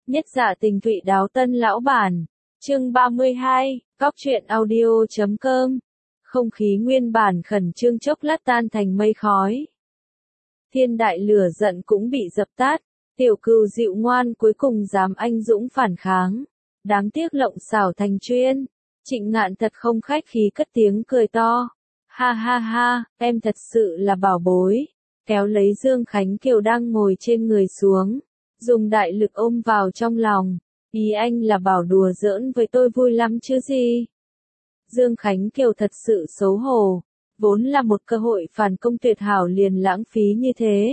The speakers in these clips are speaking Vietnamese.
Nhất Dạ Tình Thụy Đáo Tân Lão Bản. Chương 32, Góc truyện audio.com. Không khí nguyên bản khẩn trương chốc lát tan thành mây khói. Thiên đại lửa giận cũng bị dập tắt, Tiểu Cừu dịu ngoan cuối cùng dám anh dũng phản kháng. Đáng tiếc lộng xảo thành chuyên. Trịnh Ngạn thật không khách khí cất tiếng cười to. Ha ha ha, em thật sự là bảo bối. Kéo lấy Dương Khánh Kiều đang ngồi trên người xuống, dùng đại lực ôm vào trong lòng. Ý anh là bảo đùa giỡn với tôi vui lắm chứ gì. Dương Khánh Kiều thật sự xấu hổ, vốn là một cơ hội phản công tuyệt hảo liền lãng phí như thế.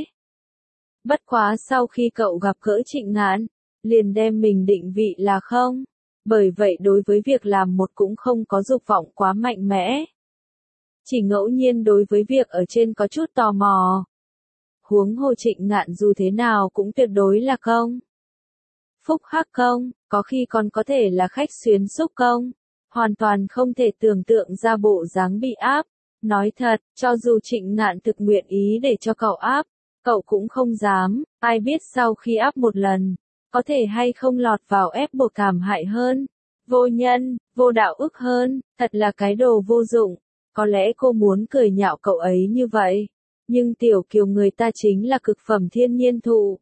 Bất quá sau khi cậu gặp gỡ Trịnh Ngạn, liền đem mình định vị là không, bởi vậy đối với việc làm một cũng không có dục vọng quá mạnh mẽ. Chỉ ngẫu nhiên đối với việc ở trên có chút tò mò. Huống hồ Trịnh Ngạn dù thế nào cũng tuyệt đối là công. Phúc hắc công, có khi còn có thể là khách xuyến xúc công. Hoàn toàn không thể tưởng tượng ra bộ dáng bị áp. Nói thật, cho dù Trịnh Ngạn thực nguyện ý để cho cậu áp, cậu cũng không dám. Ai biết sau khi áp một lần, có thể hay không lọt vào ép buộc thảm hại hơn. Vô nhân, vô đạo ức hơn, thật là cái đồ vô dụng. Có lẽ cô muốn cười nhạo cậu ấy như vậy. Nhưng Tiểu Kiều người ta chính là cực phẩm thiên nhiên thụ.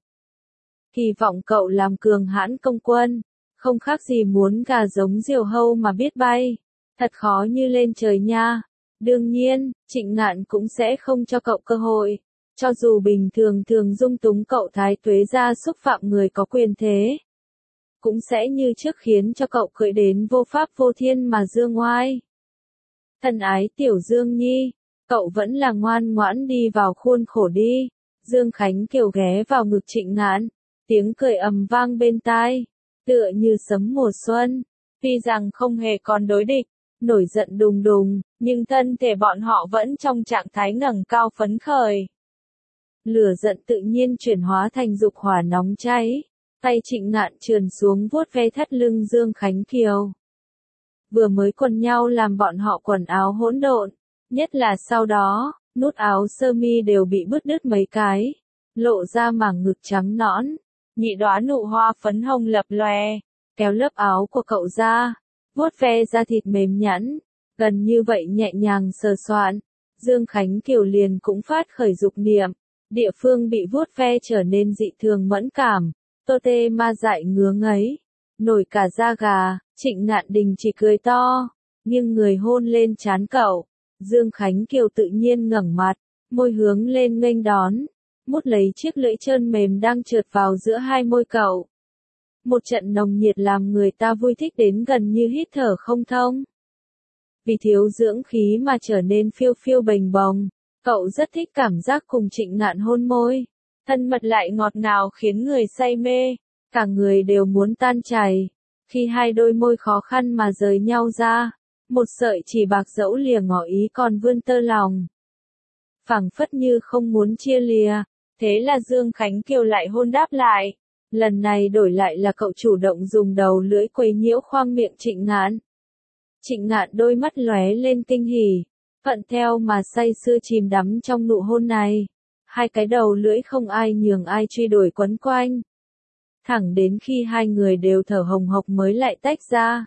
Kỳ vọng cậu làm cường hãn công quân, không khác gì muốn gà giống diều hâu mà biết bay. Thật khó như lên trời nha. Đương nhiên, Trịnh Ngạn cũng sẽ không cho cậu cơ hội. Cho dù bình thường dung túng cậu thái tuế ra xúc phạm người có quyền thế, cũng sẽ như trước khiến cho cậu cưỡi đến vô pháp vô thiên mà dương ngoai. Thân ái Tiểu Dương Nhi, cậu vẫn là ngoan ngoãn đi vào khuôn khổ đi. Dương Khánh Kiều ghé vào ngực Trịnh Ngạn, tiếng cười ầm vang bên tai, tựa như sấm mùa xuân. Tuy rằng không hề còn đối địch, nổi giận đùng đùng, nhưng thân thể bọn họ vẫn trong trạng thái ngẩng cao phấn khởi. Lửa giận tự nhiên chuyển hóa thành dục hỏa nóng cháy, tay Trịnh Ngạn trườn xuống vuốt ve thắt lưng Dương Khánh Kiều. Vừa mới quần nhau làm bọn họ quần áo hỗn độn, nhất là sau đó, nút áo sơ mi đều bị bứt đứt mấy cái, lộ ra mảng ngực trắng nõn, nhị đóa nụ hoa phấn hồng lập lòe, kéo lớp áo của cậu ra, vuốt ve da thịt mềm nhẵn, gần như vậy nhẹ nhàng sờ soạn, Dương Khánh Kiều liền cũng phát khởi dục niệm, địa phương bị vuốt ve trở nên dị thường mẫn cảm, tô tê ma dại ngứa ngấy, nổi cả da gà. Trịnh Ngạn đình chỉ cười to, nghiêng người hôn lên trán cậu. Dương Khánh Kiều tự nhiên ngẩng mặt, môi hướng lên nghênh đón, mút lấy chiếc lưỡi trơn mềm đang trượt vào giữa hai môi cậu. Một trận nồng nhiệt làm người ta vui thích đến gần như hít thở không thông. Vì thiếu dưỡng khí mà trở nên phiêu phiêu bềnh bồng, cậu rất thích cảm giác cùng Trịnh Ngạn hôn môi, thân mật lại ngọt ngào khiến người say mê, cả người đều muốn tan chảy. Khi hai đôi môi khó khăn mà rời nhau ra, một sợi chỉ bạc dẫu lìa ngỏ ý còn vươn tơ lòng. Phảng phất như không muốn chia lìa, thế là Dương Khánh Kiều lại hôn đáp lại. Lần này đổi lại là cậu chủ động dùng đầu lưỡi quấy nhiễu khoang miệng Trịnh Ngạn. Trịnh Ngạn đôi mắt lóe lên kinh hỉ, thuận theo mà say sưa chìm đắm trong nụ hôn này. Hai cái đầu lưỡi không ai nhường ai truy đuổi quấn quanh. Thẳng đến khi hai người đều thở hồng hộc mới lại tách ra.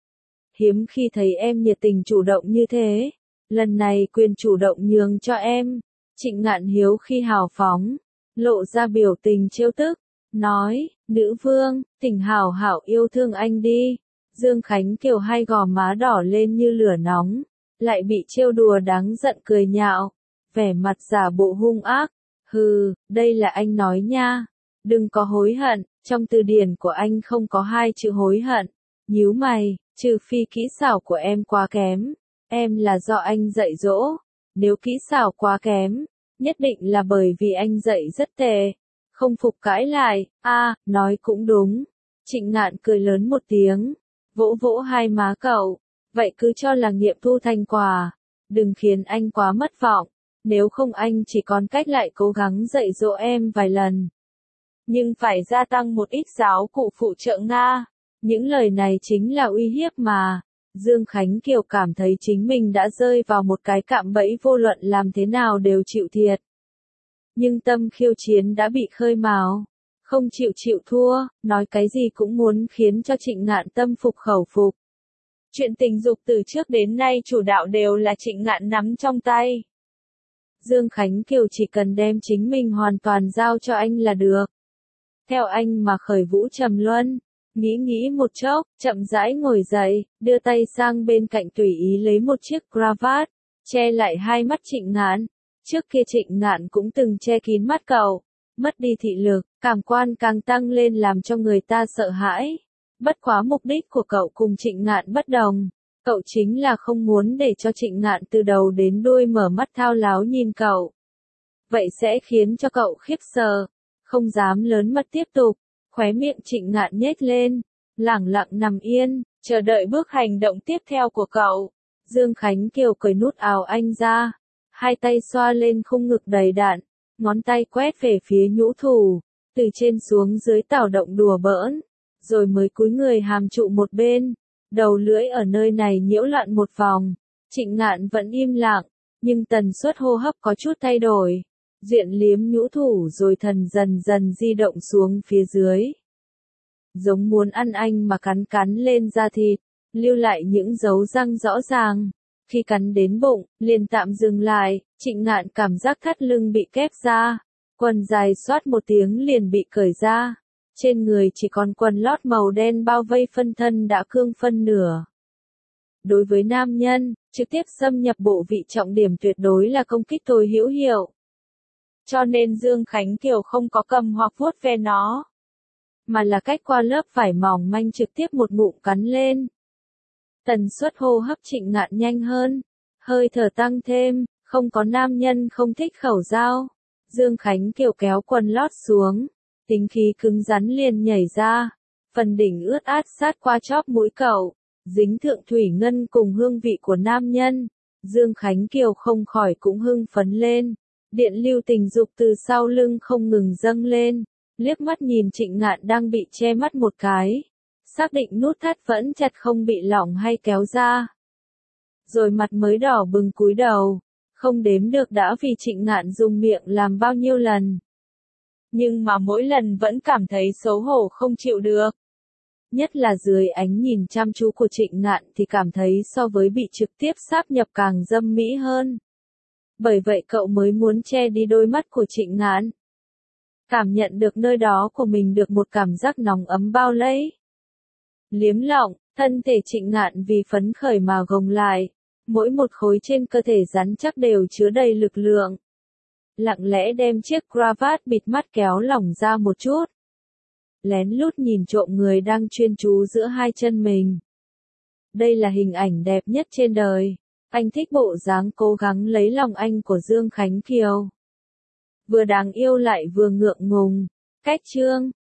Hiếm khi thấy em nhiệt tình chủ động như thế, lần này quyền chủ động nhường cho em. Trịnh Ngạn hiếu khi hào phóng, lộ ra biểu tình trêu tức, nói, nữ vương, thỉnh hảo hảo yêu thương anh đi. Dương Khánh Kiều hai gò má đỏ lên như lửa nóng, lại bị trêu đùa đáng giận cười nhạo, vẻ mặt giả bộ hung ác. Hừ, đây là anh nói nha, đừng có hối hận. Trong từ điển của anh không có hai chữ hối hận. Nhíu mày, trừ phi kỹ xảo của em quá kém, em là do anh dạy dỗ. Nếu kỹ xảo quá kém, nhất định là bởi vì anh dạy rất tệ. Không phục cãi lại, nói cũng đúng. Trịnh Ngạn cười lớn một tiếng, vỗ vỗ hai má cậu. Vậy cứ cho là nghiệm thu thành quả. Đừng khiến anh quá mất vọng. Nếu không anh chỉ còn cách lại cố gắng dạy dỗ em vài lần. Nhưng phải gia tăng một ít giáo cụ phụ trợ Nga. Những lời này chính là uy hiếp mà. Dương Khánh Kiều cảm thấy chính mình đã rơi vào một cái cạm bẫy vô luận làm thế nào đều chịu thiệt. Nhưng tâm khiêu chiến đã bị khơi mào. không chịu thua, nói cái gì cũng muốn khiến cho Trịnh Ngạn tâm phục khẩu phục. Chuyện tình dục từ trước đến nay chủ đạo đều là Trịnh Ngạn nắm trong tay. Dương Khánh Kiều chỉ cần đem chính mình hoàn toàn giao cho anh là được. Theo anh mà khởi vũ trầm luân, nghĩ một chốc, chậm rãi ngồi dậy, đưa tay sang bên cạnh tùy ý lấy một chiếc cravat, che lại hai mắt Trịnh Ngạn. Trước kia Trịnh Ngạn cũng từng che kín mắt cậu, mất đi thị lực, cảm quan càng tăng lên làm cho người ta sợ hãi. Bất quá mục đích của cậu cùng Trịnh Ngạn bất đồng. Cậu chính là không muốn để cho Trịnh Ngạn từ đầu đến đuôi mở mắt thao láo nhìn cậu. Vậy sẽ khiến cho cậu khiếp sợ, không dám lớn mật tiếp tục. Khóe miệng Trịnh Ngạn nhếch lên, lẳng lặng nằm yên, chờ đợi bước hành động tiếp theo của cậu. Dương Khánh Kiều cởi nút áo anh ra, hai tay xoa lên khung ngực đầy đặn, ngón tay quét về phía nhũ thủ, từ trên xuống dưới tạo động đùa bỡn, rồi mới cúi người hàm trụ một bên, đầu lưỡi ở nơi này nhiễu loạn một vòng. Trịnh Ngạn vẫn im lặng, nhưng tần suất hô hấp có chút thay đổi. Diện liếm nhũ thủ rồi dần dần di động xuống phía dưới. Giống muốn ăn anh mà cắn lên da thịt, lưu lại những dấu răng rõ ràng. Khi cắn đến bụng, liền tạm dừng lại, Trịnh Ngạn cảm giác thắt lưng bị kép ra. Quần dài xoát một tiếng liền bị cởi ra. Trên người chỉ còn quần lót màu đen bao vây phân thân đã cương phân nửa. Đối với nam nhân, trực tiếp xâm nhập bộ vị trọng điểm tuyệt đối là công kích tối hữu hiệu. Cho nên Dương Khánh Kiều không có cầm hoặc vuốt ve nó, mà là cách qua lớp vải mỏng manh trực tiếp một ngụm cắn lên. Tần suất hô hấp Trịnh Ngạn nhanh hơn, hơi thở tăng thêm, không có nam nhân không thích khẩu dao. Dương Khánh Kiều kéo quần lót xuống, tính khí cứng rắn liền nhảy ra, phần đỉnh ướt át sát qua chóp mũi cậu, dính thượng thủy ngân cùng hương vị của nam nhân. Dương Khánh Kiều không khỏi cũng hưng phấn lên. Điện lưu tình dục từ sau lưng không ngừng dâng lên, liếc mắt nhìn Trịnh Ngạn đang bị che mắt một cái, xác định nút thắt vẫn chặt không bị lỏng hay kéo ra. Rồi mặt mới đỏ bừng cúi đầu, không đếm được đã vì Trịnh Ngạn dùng miệng làm bao nhiêu lần. Nhưng mà mỗi lần vẫn cảm thấy xấu hổ không chịu được. Nhất là dưới ánh nhìn chăm chú của Trịnh Ngạn thì cảm thấy so với bị trực tiếp sáp nhập càng dâm mỹ hơn. Bởi vậy cậu mới muốn che đi đôi mắt của Trịnh Ngạn. Cảm nhận được nơi đó của mình được một cảm giác nóng ấm bao lấy. Liếm lọng, thân thể Trịnh Ngạn vì phấn khởi mà gồng lại. Mỗi một khối trên cơ thể rắn chắc đều chứa đầy lực lượng. Lặng lẽ đem chiếc cravat bịt mắt kéo lỏng ra một chút. Lén lút nhìn trộm người đang chuyên chú giữa hai chân mình. Đây là hình ảnh đẹp nhất trên đời. Anh thích bộ dáng cố gắng lấy lòng anh của Dương Khánh Kiều. Vừa đáng yêu lại vừa ngượng ngùng. Cách chương